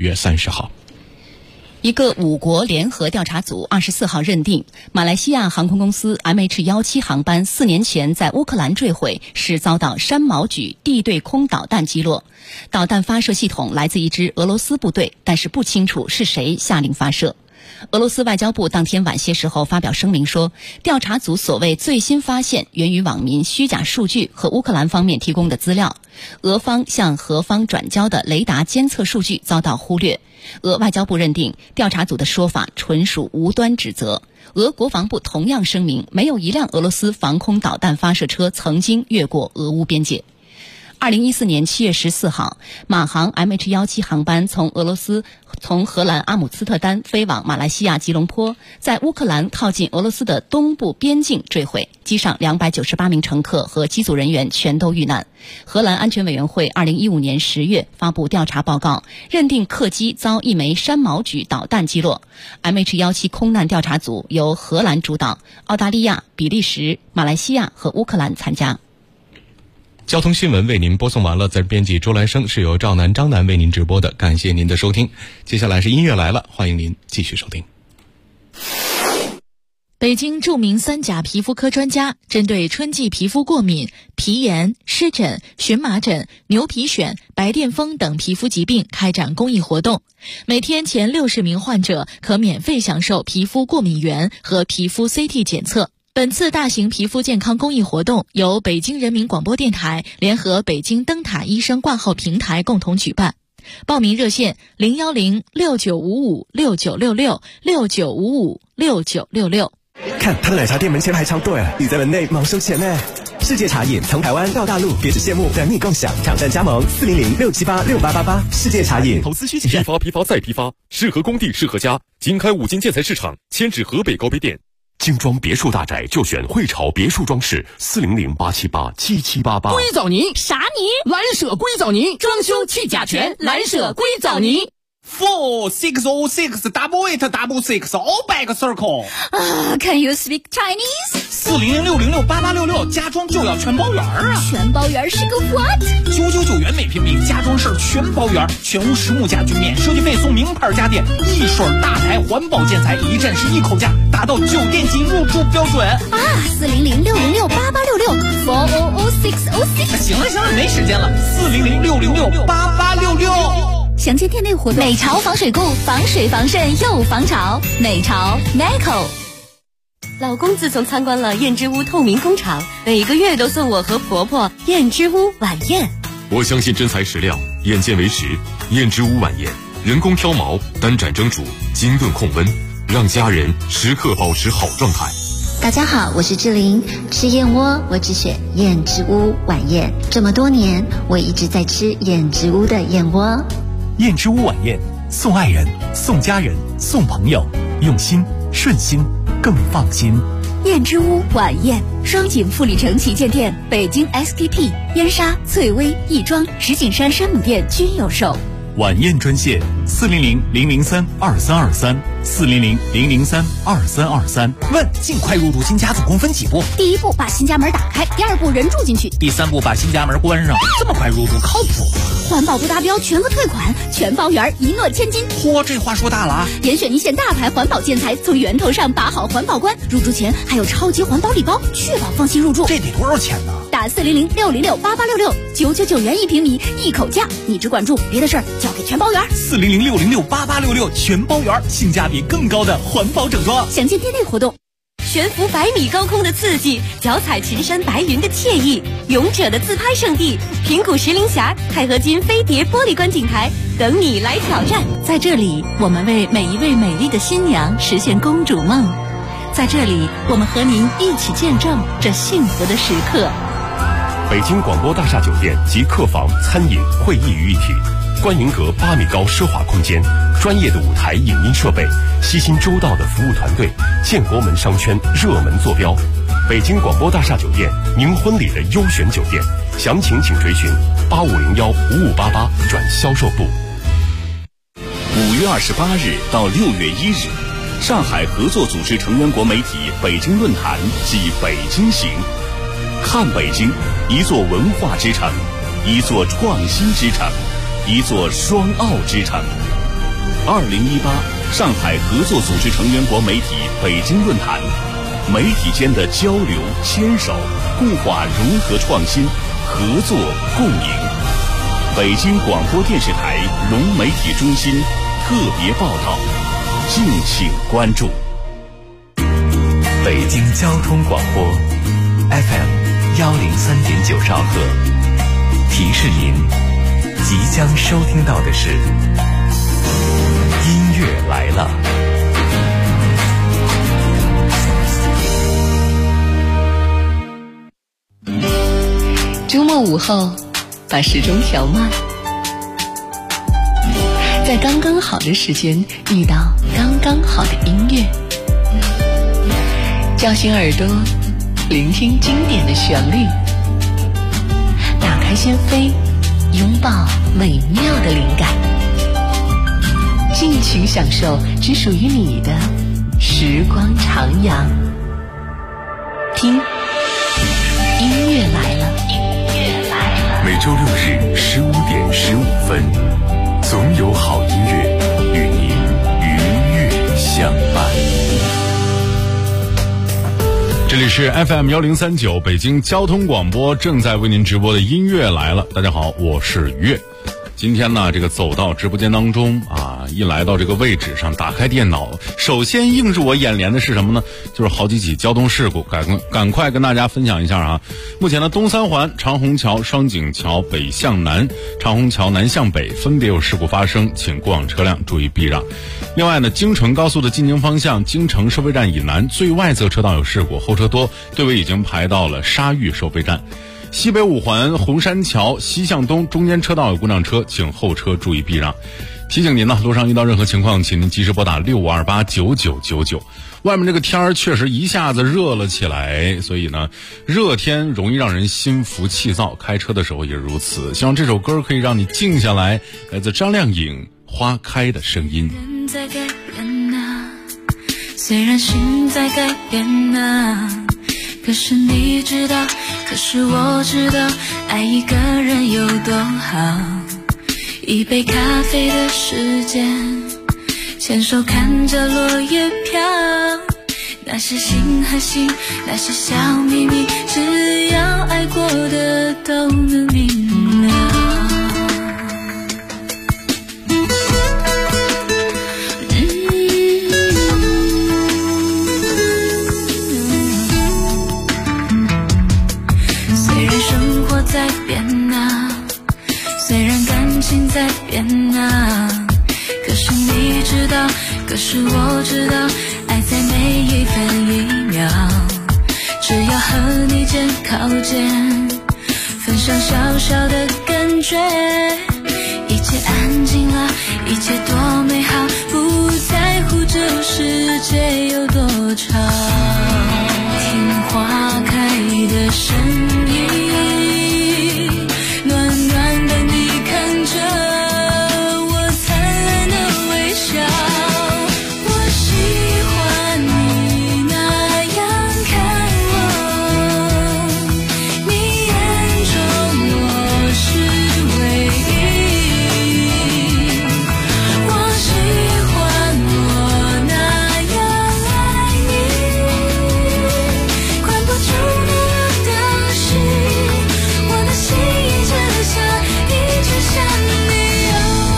月30号。 一个5国联合调查组24号认定，马来西亚航空公司 MH17 航班4年前在乌克兰坠毁，是遭到山毛榉地对空导弹击落。导弹发射系统来自一支俄罗斯部队，但是不清楚是谁下令发射。俄罗斯外交部当天晚些时候发表声明说，调查组所谓最新发现源于网民虚假数据和乌克兰方面提供的资料，俄方向俄方转交的雷达监测数据遭到忽略。俄外交部认定调查组的说法纯属无端指责。俄国防部同样声明，没有一辆俄罗斯防空导弹发射车曾经越过俄乌边界。2014年7月14号，马航 MH17 航班从荷兰阿姆斯特丹飞往马来西亚吉隆坡，在乌克兰靠近俄罗斯的东部边境坠毁，机上298名乘客和机组人员全都遇难。荷兰安全委员会2015年10月发布调查报告，认定客机遭一枚山毛榉导弹击落。MH17 空难调查组由荷兰主导，澳大利亚、比利时、马来西亚和乌克兰参加。 交通新闻为您播送完了，在编辑周来生，是由赵楠、张楠为您直播的，感谢您的收听。接下来是音乐来了，欢迎您继续收听。 北京著名3甲皮肤科专家针对春季皮肤过敏、皮炎、湿疹、荨麻疹、牛皮癣、白癜风等皮肤疾病开展公益活动，每天前60名患者可免费享受皮肤过敏原和皮肤 CT 检测。本次大型皮肤健康公益活动由北京人民广播电台联合北京灯塔医生挂号平台共同举办。报名热线010-6955-6966 看他的奶茶店门前排长队，你在门内忙收钱呢。世界茶饮从台湾到大陆，别只羡慕，等你共享。挑战加盟400-678-6888。世界茶饮。 投资需谨慎。批发再批发，适合工地适合家。经开5金建材市场，迁至河北高碑店。 精装别墅大宅就选汇潮别墅装饰，400-878-7788。 硅藻泥啥泥？蓝舍硅藻泥，装修去甲醛，蓝舍硅藻泥。 4606866 all back circle。 Can you speak Chinese？ 400-606-8866，家装就要全包圆啊！ 全包圆是个 what ？999元每平米，家装事儿全包圆，全屋实木家具免设计费，送名牌家电，一水大牌环保建材，一站式一口价，达到酒店级入住标准啊 ！400-606-8866，400-606。 行了，没时间了，400-606-8866。 详情店内活动。美潮防水固，防水防渗又防潮。美潮 Meco。 老公自从参观了燕之屋透明工厂，每个月都送我和婆婆燕之屋晚宴。 我相信真材实料，眼见为实。燕之屋晚宴，人工挑毛，单盏蒸煮，精炖控温，让家人时刻保持好状态。 大家好，我是志玲，吃燕窝我只选燕之屋晚宴。这么多年，我一直在吃燕之屋的燕窝。 燕之屋晚宴，送爱人，送家人，送朋友，用心顺心更放心。 燕之屋晚宴，双井富力城旗舰店、北京 SKP、燕莎、翠微、亦庄、石景山山姆店均有售。 晚宴专线400-003-2323，400-003-2323。 问尽快入住新家总共分几步？ 第1步把新家门打开，第2步人住进去， 第3步把新家门关上。这么快入住靠谱？ 环保不达标全额退款，全包圆，一诺千金。 嚯，这话说大了啊！ 严选一线大牌环保建材，从源头上把好环保关。入住前还有超级环保礼包，确保放心入住。 这得多少钱呢？ 打400-606-8866，999元1平米，一口价。你只管住，别的事儿交给全包圆。 400-606-8866，全包圆，性价比更高的环保整装。 详见店内活动。 悬浮100米高空的刺激，脚踩群山白云的惬意，勇者的自拍圣地平谷石林峡钛合金飞碟玻璃观景台，等你来挑战。 在这里，我们为每一位美丽的新娘实现公主梦。在这里，我们和您一起见证这幸福的时刻。 北京广播大厦酒店及客房、餐饮、会议于一体，观云阁8米高奢华空间，专业的舞台影音设备，悉心周到的服务团队，建国门商圈热门坐标。北京广播大厦酒店，您婚礼的优选酒店，详情请垂询8501-5588转销售部。 5月28日到6月1日，上海合作组织成员国媒体北京论坛暨北京行。看北京，一座文化之城，一座创新之城，一座双奥之城。 2018上海合作组织成员国媒体北京论坛，媒体间的交流牵手，固化融合创新，合作共赢。北京广播电视台融媒体中心特别报道，敬请关注。 北京交通广播 FM103.9兆赫，提示您即将收听到的是音乐来了。 周末午后，把时钟调慢，在刚刚好的时间遇到刚刚好的音乐，叫醒耳朵，聆听经典的旋律，打开心扉，拥抱美妙的灵感，尽情享受只属于你的时光徜徉。听，音乐来了，音乐来了。 每周六日15:15，总有好音乐与您愉悦相伴。这里是 FM1039 北京交通广播正在为您直播的音乐来了。大家好，我是于悦。今天呢，这个走到直播间当中啊，一来到这个位置上，打开电脑，首先映入我眼帘的是什么呢？就是好几起交通事故，赶快跟大家分享一下啊。目前呢，东三环长虹桥、双井桥北向南、长虹桥南向北分别有事故发生，请过往车辆注意避让。另外呢，京承高速的进京方向京承收费站以南最外侧车道有事故，后车多，队尾已经排到了沙峪收费站。西北五环红山桥西向东中间车道有故障车，请后车注意避让。提醒您呢，路上遇到任何情况，请您及时拨打65289999。外面这个天儿确实一下子热了起来，所以呢，热天容易让人心浮气躁，开车的时候也如此。希望这首歌可以让你静下来，来自张靓颖《花开的声音》。 在改变啊，虽然心在改变啊，可是你知道，可是我知道，爱一个人有多好。一杯咖啡的时间，牵手看着落叶飘，那些心和心，那些小秘密，只要爱过的都能明了。虽然生活在变啊，虽然感情在变啊，可是你知道，可是我知道，爱在每一分一秒，只要和你肩靠肩，分享小小的感觉，一切安静了，一切多美好，不在乎这世界有多长。听花开的声音，暖暖的你看着我灿烂的微笑，我喜欢你那样看我，你眼中我是唯一，我喜欢我那样爱你，关不住那样的心，我的心一直想，一直想你啊。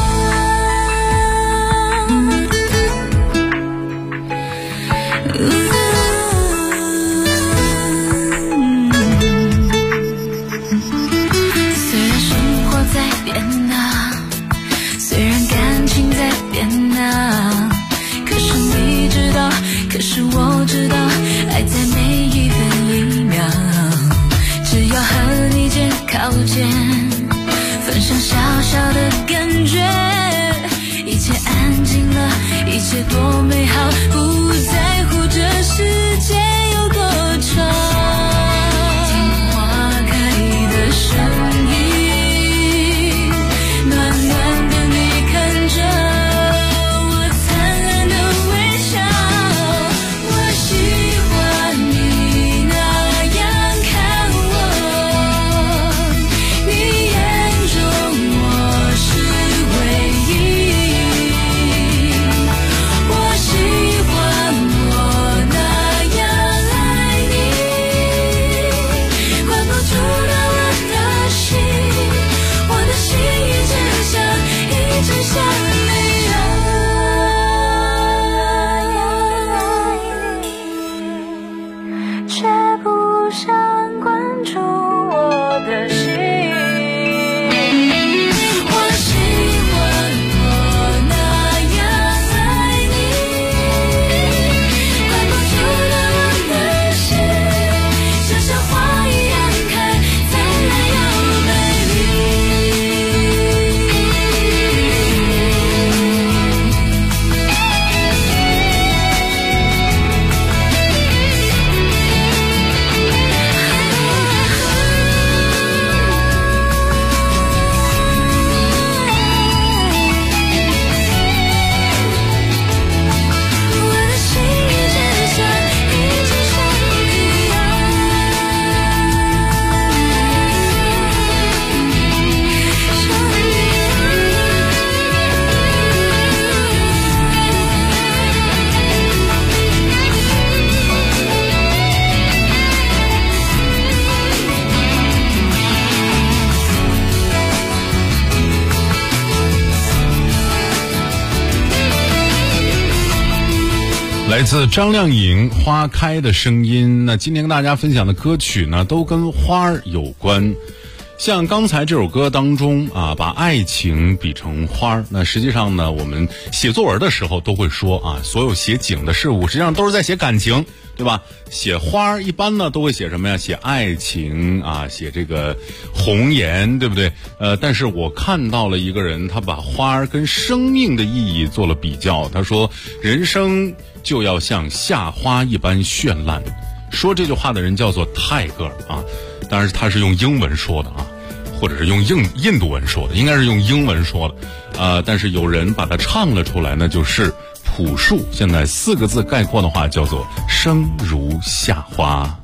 虽然生活在变啊，虽然感情在变啊，可是你知道，可是我知道，爱在每一分一秒，只要和你肩靠肩，分享小小的感觉，一切安静了，一切多美好，不在乎这世界有多长。听花开的声音，暖暖的你看着我灿烂的微笑，我喜欢你那样看我，你眼中我是唯一， 来自张靓颖《花开的声音》。那今天跟大家分享的歌曲呢，都跟花儿有关。像刚才这首歌当中啊，把爱情比成花儿。那实际上呢，我们写作文的时候都会说啊，所有写景的事物实际上都是在写感情，对吧？写花儿一般呢都会写什么呀？写爱情啊，写这个红颜，对不对？但是我看到了一个人，他把花儿跟生命的意义做了比较。他说，人生就要像夏花一般绚烂。说这句话的人叫做泰戈尔啊，当然他是用英文说的啊，或者是用印度文说的，应该是用英文说的。但是有人把它唱了出来呢，就是朴树现在4个字概括的话叫做生如夏花。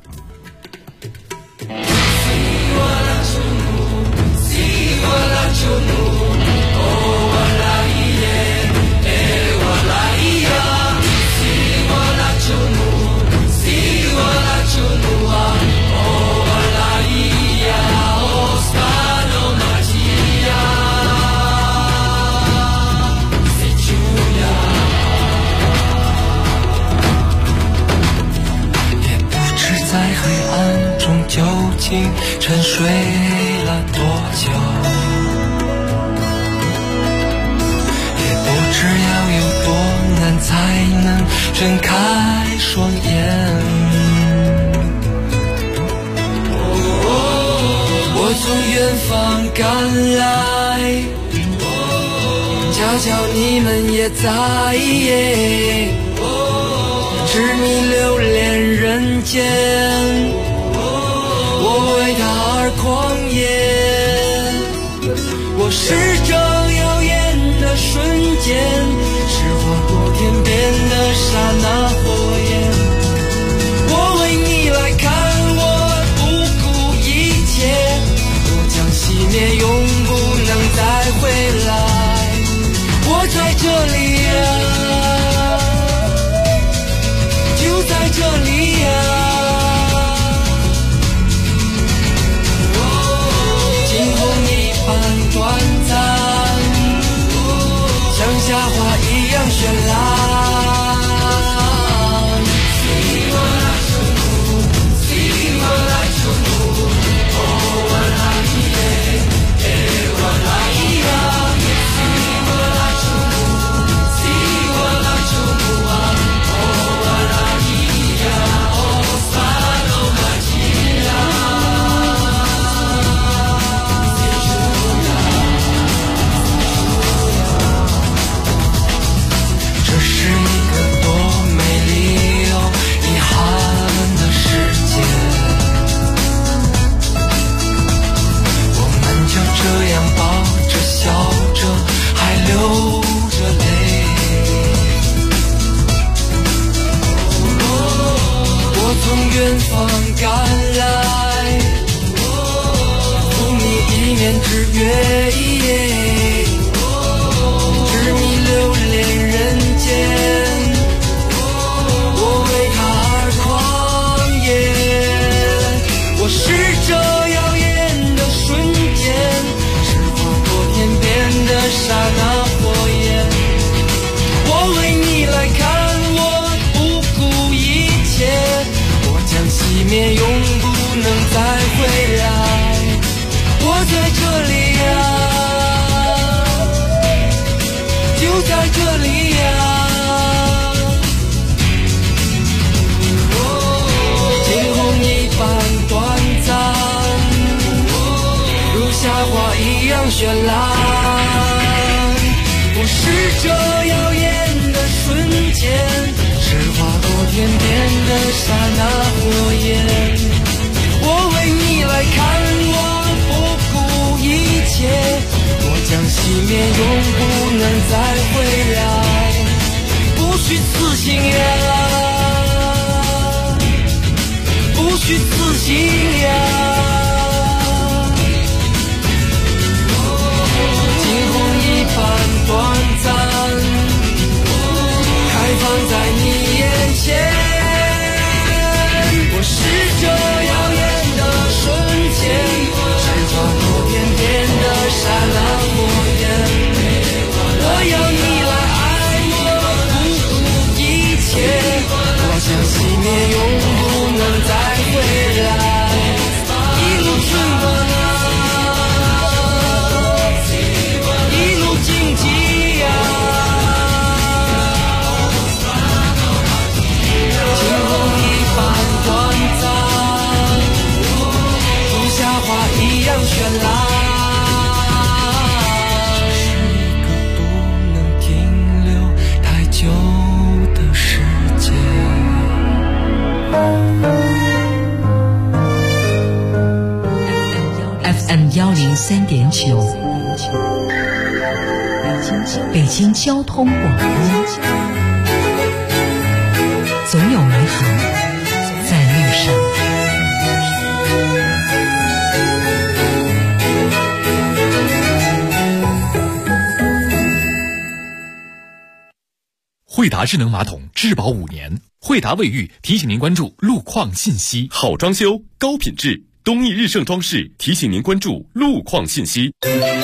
究竟沉睡了多久，也不知要有多难才能睁开双眼。我从远方赶来，悄悄你们也在，痴迷流连人间，我为他而狂野，我是这耀眼的瞬间，是划过天边的刹那火焰。我为你来看，我不顾一切，我将熄灭，永不能再回来。我在这里啊，就在这里啊。短暂，像夏花一样绚烂。远方赶来，送你一面之约，痴迷流连人间，我为他而狂野。我是这耀眼的瞬间，是划过天边的刹那火焰。我为你来看，我不顾一切，熄灭，永不能再回来。我在这里啊，就在这里啊。惊鸿一般短暂，如夏花一样绚烂。我是这耀眼的瞬间，是划过天边的刹那火焰。我为你来看，我不顾一切，我将熄灭，永不能再回来。不虚此行呀，不虚此行呀。惊鸿一般短暂，开放在你眼前。我是这耀眼的瞬间，是划过天边的刹那火焰。我要你来爱 103.9，北京交通广播，总有美好在路上。 惠达智能马桶质保5年，惠达卫浴提醒您关注路况信息。 好装修，高品质，东义日盛装饰提醒您关注路况信息。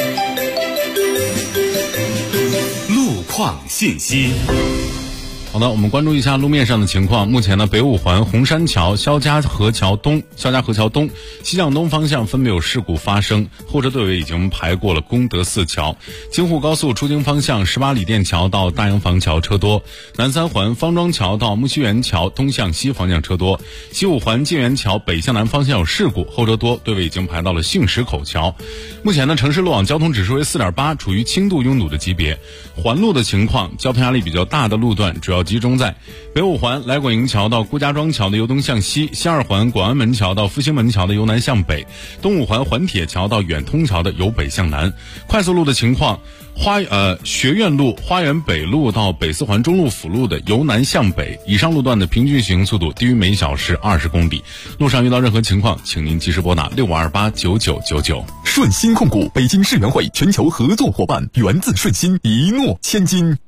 路况信息。 好的，我们关注一下路面上的情况。目前呢，北五环红山桥、肖家河桥东、西向东方向分别有事故发生，后车队尾已经排过了功德寺桥。京沪高速出京方向18里店桥到大洋房桥车多，南三环方庄桥到木樨园桥东向西方向车多，西五环晋园桥北向南方向有事故，后车多，队尾已经排到了杏石口桥。目前呢，城市路网交通指数为4.8，处于轻度拥堵的级别。环路的情况，交通压力比较大的路段主要集中在北五环来广营桥到顾家庄桥的由东向西，西二环广安门桥到复兴门桥的由南向北，东五环环铁桥到远通桥的由北向南。快速路的情况，学院路、花园北路到北四环中路辅路的由南向北，以上路段的平均行速度低于每小时20公里。路上遇到任何情况，请您及时拨打65289999。 顺鑫控股，北京世园会全球合作伙伴，源自顺鑫，一诺千金。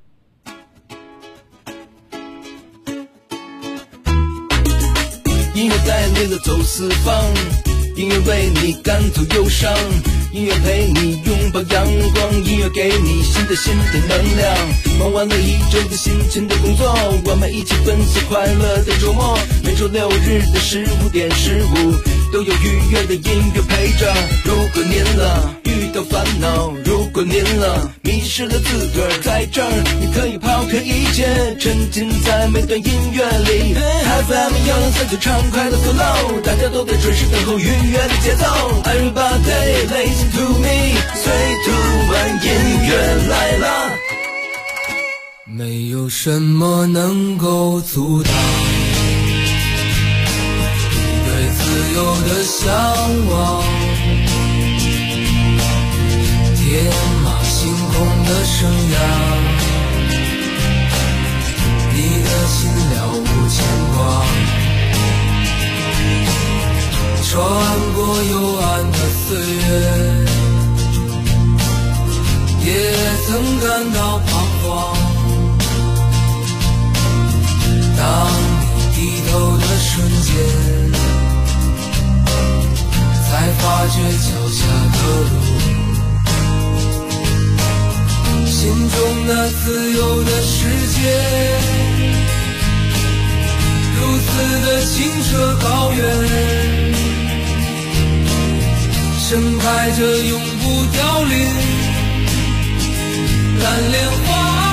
音乐带领着走四方，音乐为你赶走忧伤，音乐陪你拥抱阳光，音乐给你新的能量。忙完了一周的辛勤的工作，我们一起奔赴快乐的周末。每周6日的15点15，都有愉悦的音乐陪着。如果您遇到烦恼，如果您迷失了自个儿，在这儿你可以抛开一切，沉浸在每段音乐里。FM 103就畅快的 flow， 大家都在准时等候愉悦的节奏。Everybody listen to me， 3, 2, 1， 音乐来了。没有什么能够阻挡你对自由的向往，天马行空的生涯，你的心了无牵挂，穿过幽暗的岁月，也曾感到彷徨。当你低头的瞬间，才发觉脚下的路，心中那自由的世界，如此的清澈高远，盛开着永不凋零蓝莲花。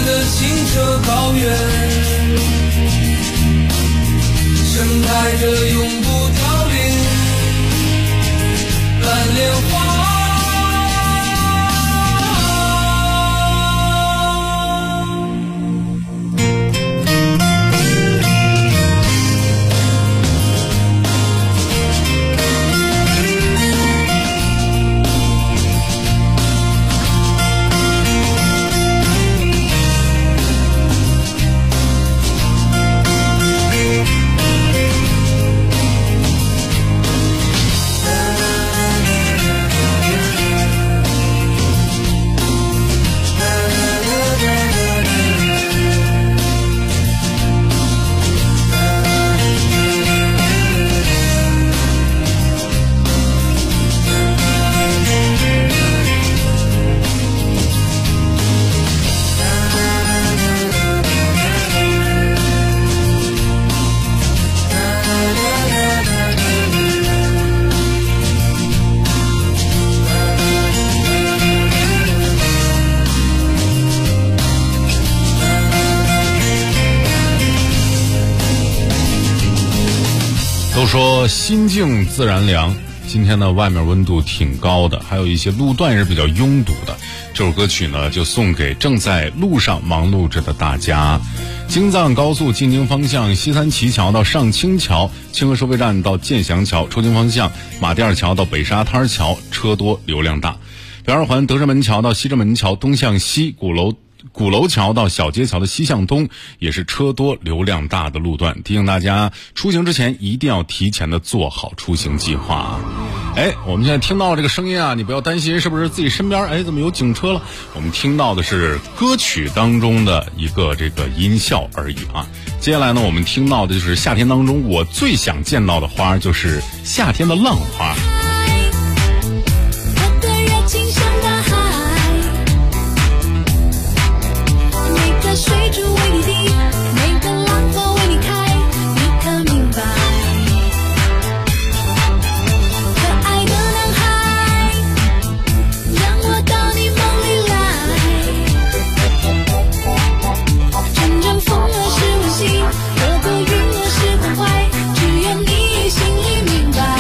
的清澈高原，盛开着永不凋零蓝莲花。 都说心静自然凉，今天呢外面温度挺高的，还有一些路段也是比较拥堵的。这首歌曲呢就送给正在路上忙碌着的大家。京藏高速进京方向西三旗桥到上清桥，清河收费站到建祥桥，出京方向马甸二桥到北沙滩桥车多流量大。北二环德胜门桥到西直门桥东向西，鼓楼桥到小街桥的西向东也是车多流量大的路段，提醒大家出行之前一定要提前的做好出行计划啊。我们现在听到这个声音啊，你不要担心是不是自己身边怎么有警车了，我们听到的是歌曲当中的一个这个音效而已啊。接下来呢，我们听到的就是夏天当中我最想见到的花，就是夏天的浪花。 水珠为你滴，每个浪花为你开，你可明白？可爱的男孩，让我到你梦里来。阵阵风儿是温馨，朵朵云儿是关怀，只有你心里明白。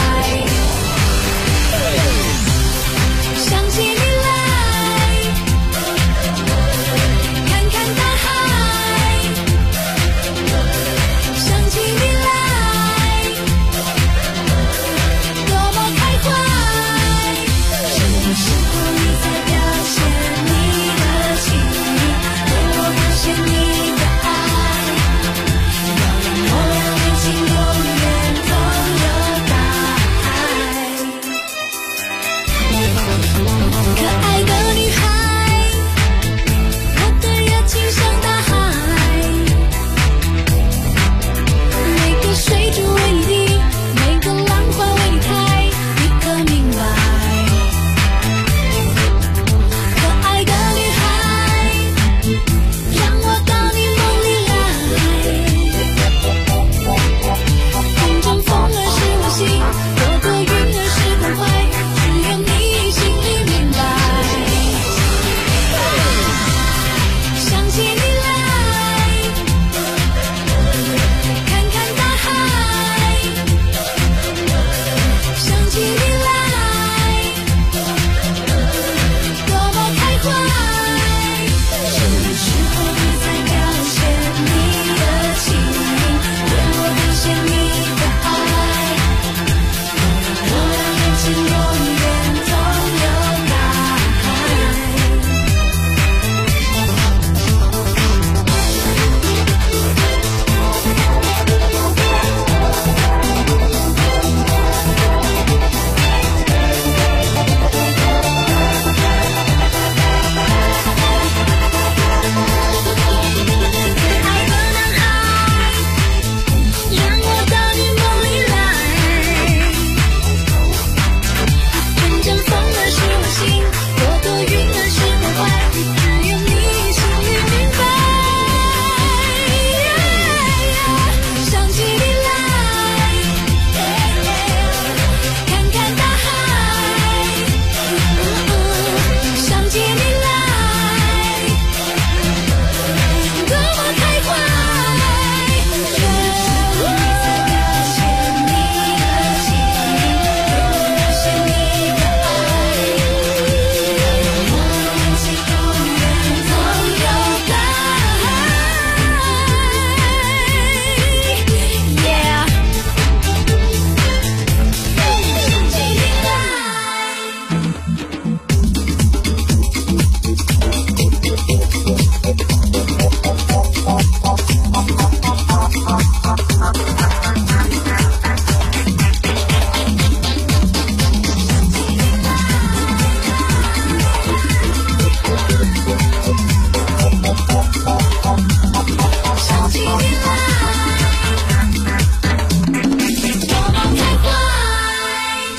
想起你来，看看大海。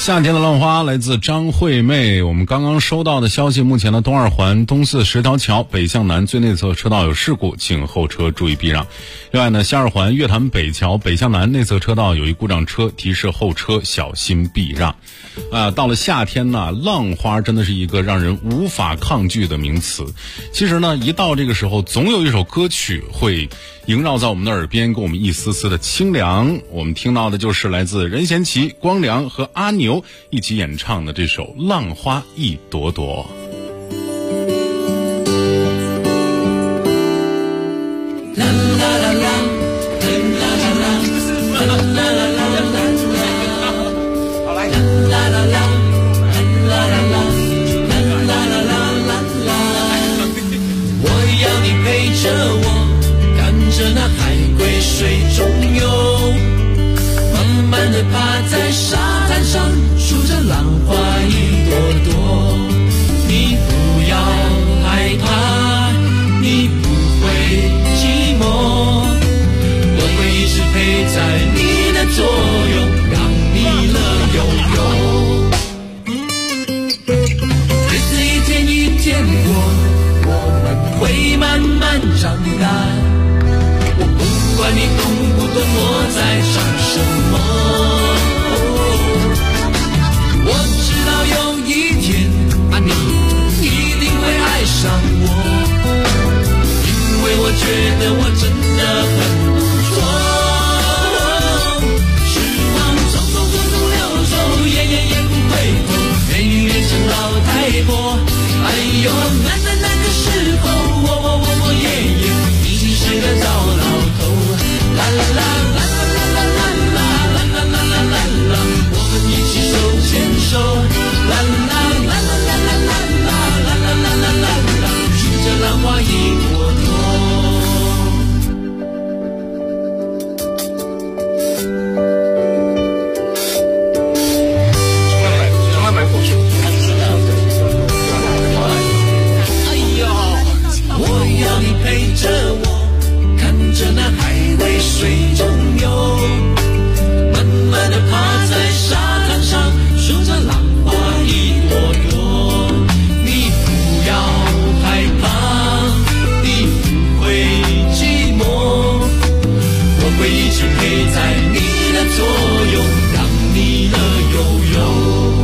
夏天的浪花来自张惠妹。我们刚刚收到的消息，目前的东二环东四10条桥北向南最内侧车道有事故，请后车注意避让。另外呢，西二环月坛北桥北向南内侧车道有一故障车，提示后车小心避让。到了夏天呢，浪花真的是一个让人无法抗拒的名词。其实呢，一到这个时候，总有一首歌曲会萦绕在我们的耳边，给我们一丝丝的清凉。我们听到的就是来自任贤齐、光良和阿牛一起演唱的这首《浪花一朵朵》。 那海龟水中游，慢慢地趴在沙滩上，数着浪花一朵朵。你不要害怕，你不会寂寞，我会一直陪在你的左右，让你乐悠悠。日子一天一天过，我们会慢慢长大。不管你懂不懂我在唱什么，我知道有一天你一定会爱上我，因为我觉得我真的很不错。时光匆匆匆匆流走，也不回头，美女变成老太婆。哎呦，那个时候我已经是个糟老头。啦啦啦啦啦啦啦啦啦啦啦啦啦，我们一起手牵手。啦啦啦啦啦啦啦啦啦啦啦啦啦，数着浪花一朵朵。从来没过去。哎呦，我要你陪着我，看着那海龟水中游，慢慢地趴在沙滩上，数着浪花一朵朵。你不要害怕，你不会寂寞，我会一直陪在你的左右，让你乐悠悠。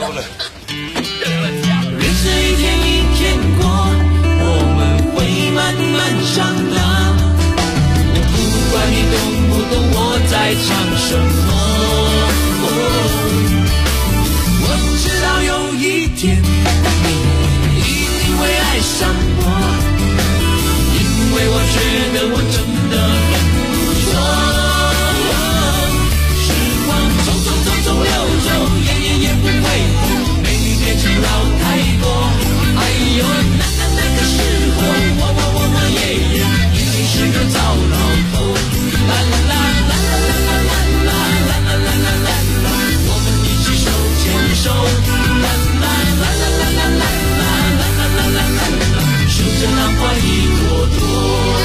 日子一天一天过，我们会慢慢长大。不管你懂不懂我在唱什么，我知道有一天你一定会爱上我，因为我觉得我真的很不错。时光匆匆流走，也不回头，美女变成老太婆。哎呦，那个时候我也已经是个糟老头。啦啦啦啦啦啦啦啦啦啦啦啦啦，我们一起手牵手。啦啦啦啦啦啦啦啦啦啦啦啦，数着浪花一朵朵。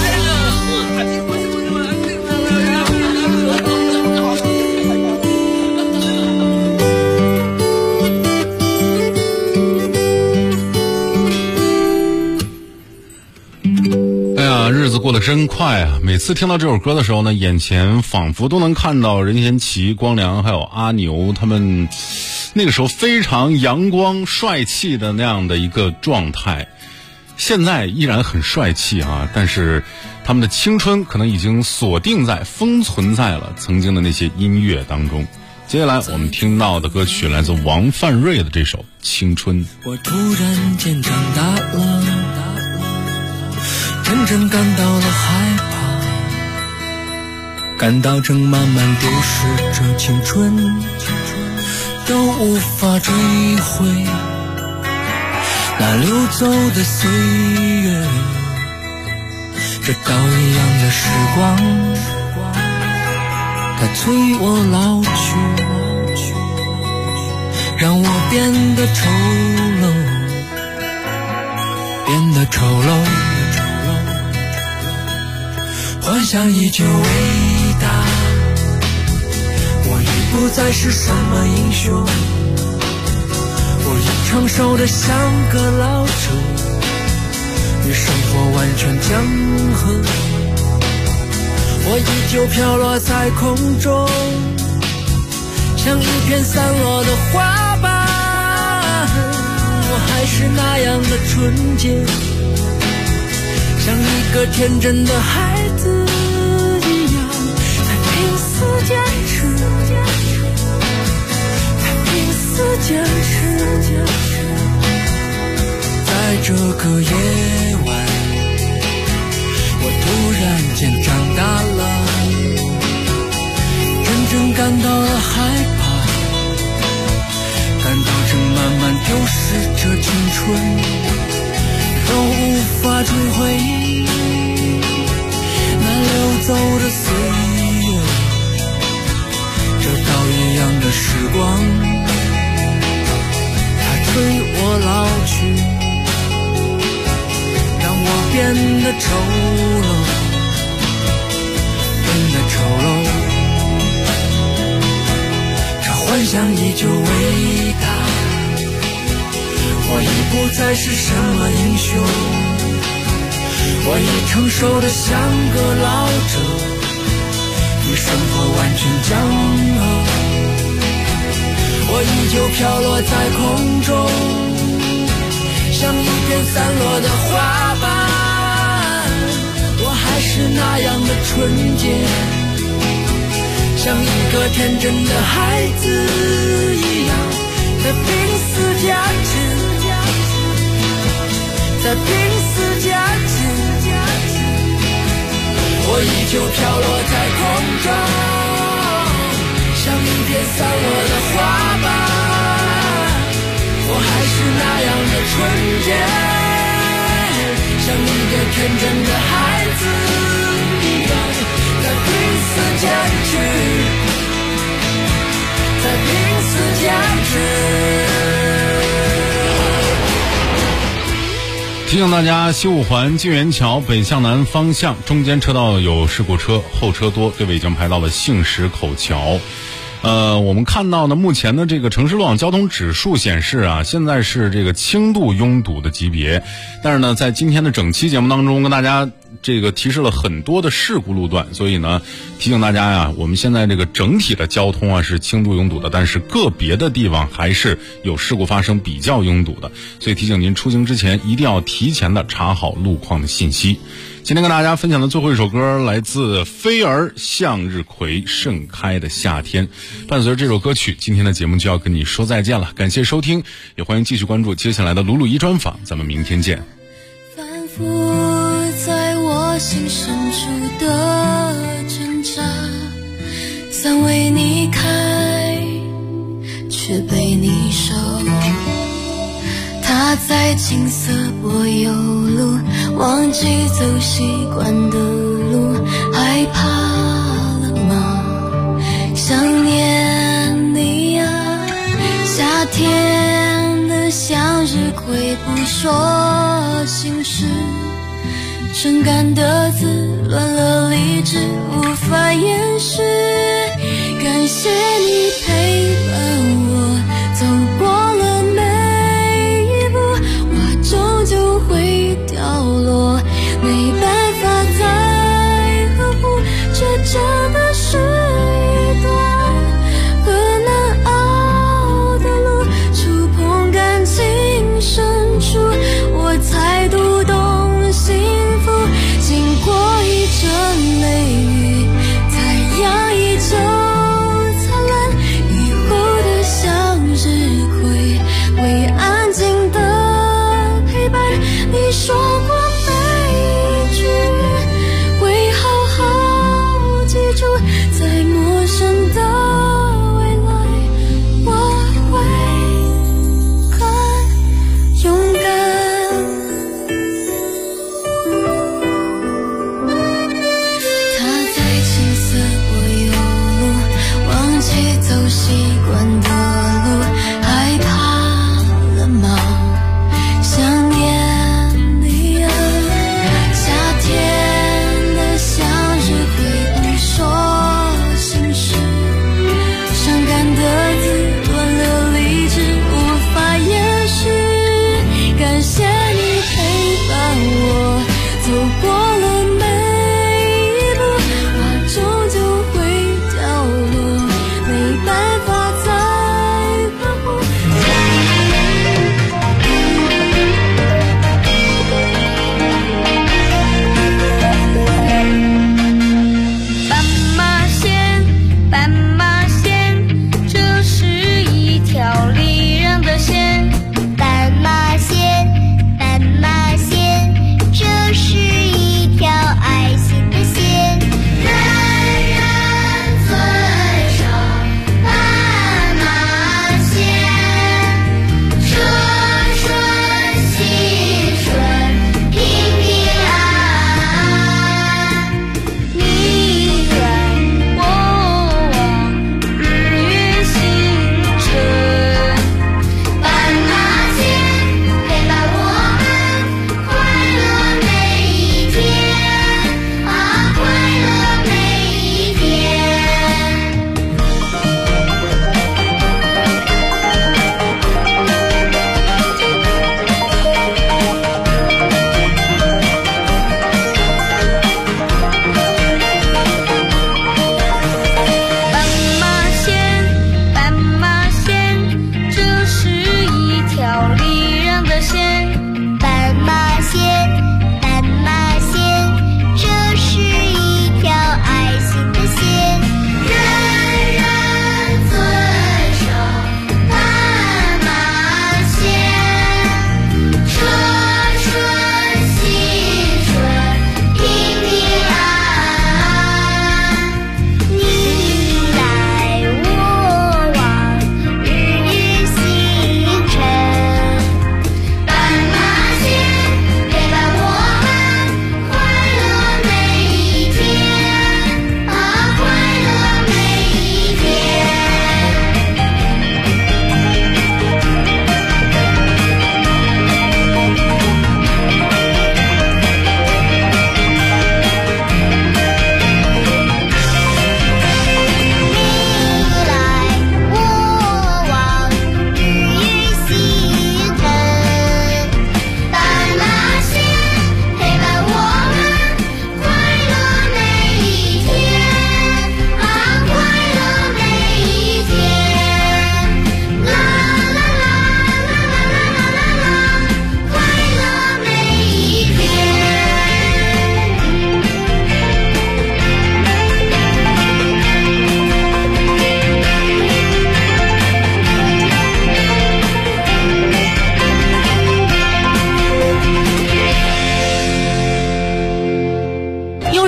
日子过得真快啊！每次听到这首歌的时候呢，眼前仿佛都能看到任贤齐、光良还有阿牛他们那个时候非常阳光帅气的那样的一个状态。现在依然很帅气啊，但是他们的青春可能已经封存在了曾经的那些音乐当中。接下来我们听到的歌曲来自王范瑞的这首《青春》。 我突然间长大了，真正感到了害怕，感到正慢慢丢失着青春，都无法追回那流走的岁月，这刀一样的时光，它催我老去，让我变得丑陋，变得丑陋。幻想依旧伟大，我已不不再是什么英雄，我已成熟的像个老者，与生活完全江河。我依旧飘落在空中，像一片散落的花瓣。我还是那样的纯洁，像一个天真的孩子一样，在拼死坚持，在拼死坚持。在这个夜晚，我突然间长大了，真正感到了害怕，感到正慢慢丢失着青春，都无法追回那流走的岁月。这刀一样的时光，它催我老去，让我变得丑陋，变得丑陋。这幻想依旧伟大，我已不再是什么英雄，我已成熟的像个老者，与生活完全江河。我依旧飘落在空中，像一片散落的花瓣。我还是那样的纯洁，像一个天真的孩子一样，在拼死坚持，在拼死坚持。我依旧飘落在空中，像一片散落的花瓣。我还是那样的纯洁，像一个天真的孩子一样，在拼死坚持，在拼死坚持。 提醒大家，西五环金源桥北向南方向中间车道有事故车，后车多，队尾已经排到了杏石口桥。我们看到呢，目前的这个城市路网交通指数显示啊，现在是这个轻度拥堵的级别。但是呢，在今天的整期节目当中，跟大家这个提示了很多的事故路段，所以呢，提醒大家呀，我们现在这个整体的交通啊是轻度拥堵的，但是个别的地方还是有事故发生，比较拥堵的。所以提醒您出行之前一定要提前的查好路况的信息。今天跟大家分享的最后一首歌来自飞儿，向日葵盛开的夏天。伴随着这首歌曲，今天的节目就要跟你说再见了，感谢收听，也欢迎继续关注接下来的鲁鲁一专访，咱们明天见。 反复在我心深处的挣扎，想为你开，却被你收。他在青色柏油路，忘记走习惯的路，害怕了吗？想念你啊，夏天的向日葵不说心事，诚恳的字乱了理智，无法掩饰。感谢你陪伴我走过了每一步，我终究会掉落，没办法再呵护，这真的是一段很难熬的路，触碰感情深处，我才读懂幸福。经过一阵雷雨，太阳依旧灿烂，余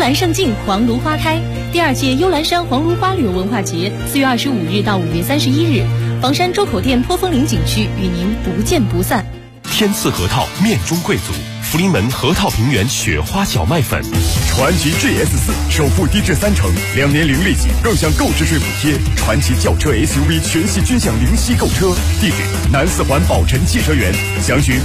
兰胜境，黄芦花开。第2届幽兰山黄芦花旅游文化节4月25日到5月31日，房山周口店坡峰岭景区与您不见不散。 天赐核桃面中贵族，福临门核桃平原雪花小麦粉， 传祺 GS4 首付低至30%，2年零利息，更享购置税补贴。传祺轿车 SUV 全系均享零息购车。地址：南4环宝辰汽车园，详询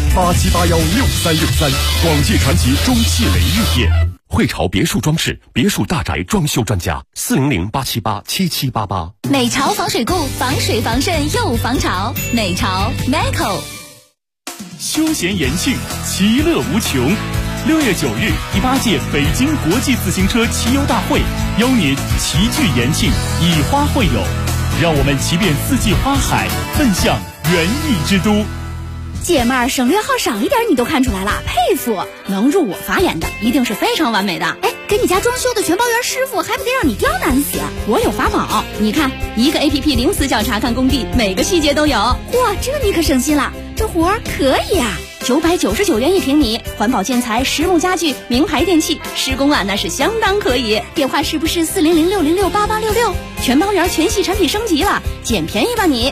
87816363。广汽传祺中汽雷玉店。 汇潮别墅装饰，别墅大宅装修专家，400-878-7788。 美潮防水库，防水防渗又防潮。美潮 Meco。 休闲延庆，其乐无穷。6月9日，第8届北京国际自行车骑游大会邀您齐聚延庆，以花会友，让我们骑遍4季花海，奔向园艺之都。 姐妹儿，省略号少一点你都看出来了，佩服！ 能入我法眼的，一定是非常完美的。 哎，给你家装修的全包员师傅，还不得让你刁难死？ 我有法宝，你看，一个 APP 零死角查看工地，每个细节都有。 哇，这你可省心了，这活儿可以啊 ！999元1平米，环保建材、实木家具、名牌电器，施工啊那是相当可以。 电话是不是400-606-8866？ 全包员全系产品升级了，捡便宜吧你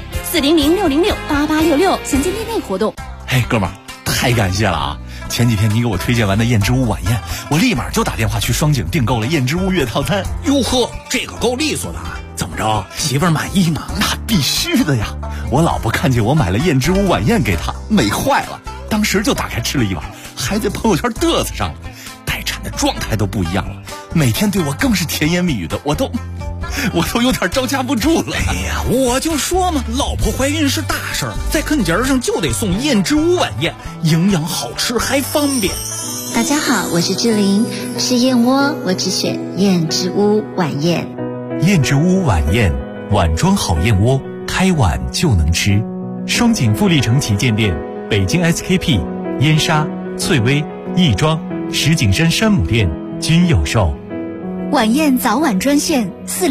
！400-606-8866，现金店内活动。 嘿，哥们儿，太感谢了啊！前几天你给我推荐完的燕之屋晚宴，我立马就打电话去双井订购了燕之屋月套餐。 哟呵，这个够利索的，怎么着，媳妇儿满意吗？ 那必须的呀！我老婆看见我买了燕之屋晚宴给她，美坏了，当时就打开吃了一碗，还在朋友圈嘚瑟上了。待产的状态都不一样了，每天对我更是甜言蜜语的，我都有点招架不住了。 哎呀，我就说嘛，老婆怀孕是大事儿，在坑节上就得送燕之屋晚宴，营养好吃还方便。 大家好，我是志玲，吃燕窝我只选燕之屋晚宴。 燕之屋晚宴，碗装好燕窝，开碗就能吃。双井富力城旗舰店，北京 SKP、燕莎、翠微、亦庄、石景山山姆店均有售。 晚宴早晚专线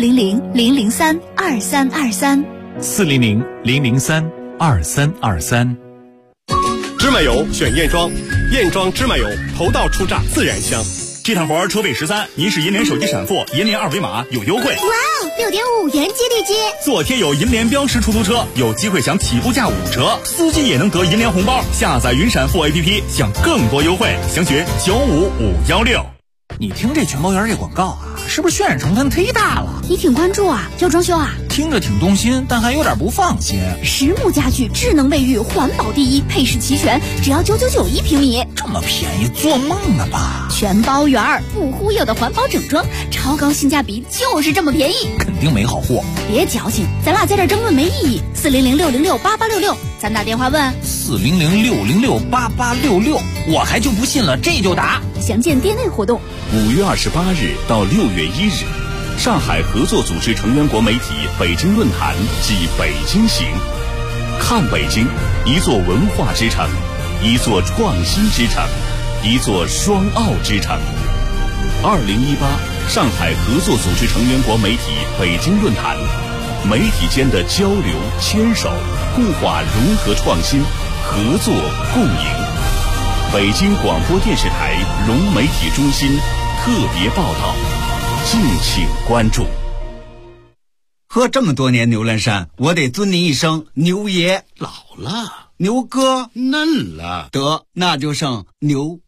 400-003-2323。 400-003-2323。 芝麻油选燕庄，燕庄芝麻油头道出榨自然香。 这趟活车位13，您是银联手机闪付，银联2维码有优惠。 哇哦，6.5元接地接。 做贴有银联标识出租车，有机会享起步价5折，司机也能得银联红包。下载云闪付 APP， 享更多优惠，详询95516。 你听这全包园这广告啊，是不是渲染成分忒大了？ 你挺关注啊，要装修啊？ 听着挺动心，但还有点不放心。 实木家具，智能卫浴，环保第一，配饰齐全，只要9991平米， 这么便宜，做梦呢吧？ 全包园不忽悠的环保整装，超高性价比，就是这么便宜， 肯定没好货。 别矫情，咱俩在这争论没意义。400-606-8866，咱打电话问。 400-606-8866，我还就不信了，这就打。 详见店内活动。 5月28日到6月1日，上海合作组织成员国媒体北京论坛暨北京行，看北京，一座文化之城，一座创新之城，一座双奥之城。2018上海合作组织成员国媒体北京论坛，媒体间的交流、牵手、固化、融合、创新、合作、共赢。北京广播电视台融媒体中心特别报道，敬请关注。 喝这么多年牛栏山，我得尊您一声牛爷。 老了， 牛哥嫩了， 得那就剩牛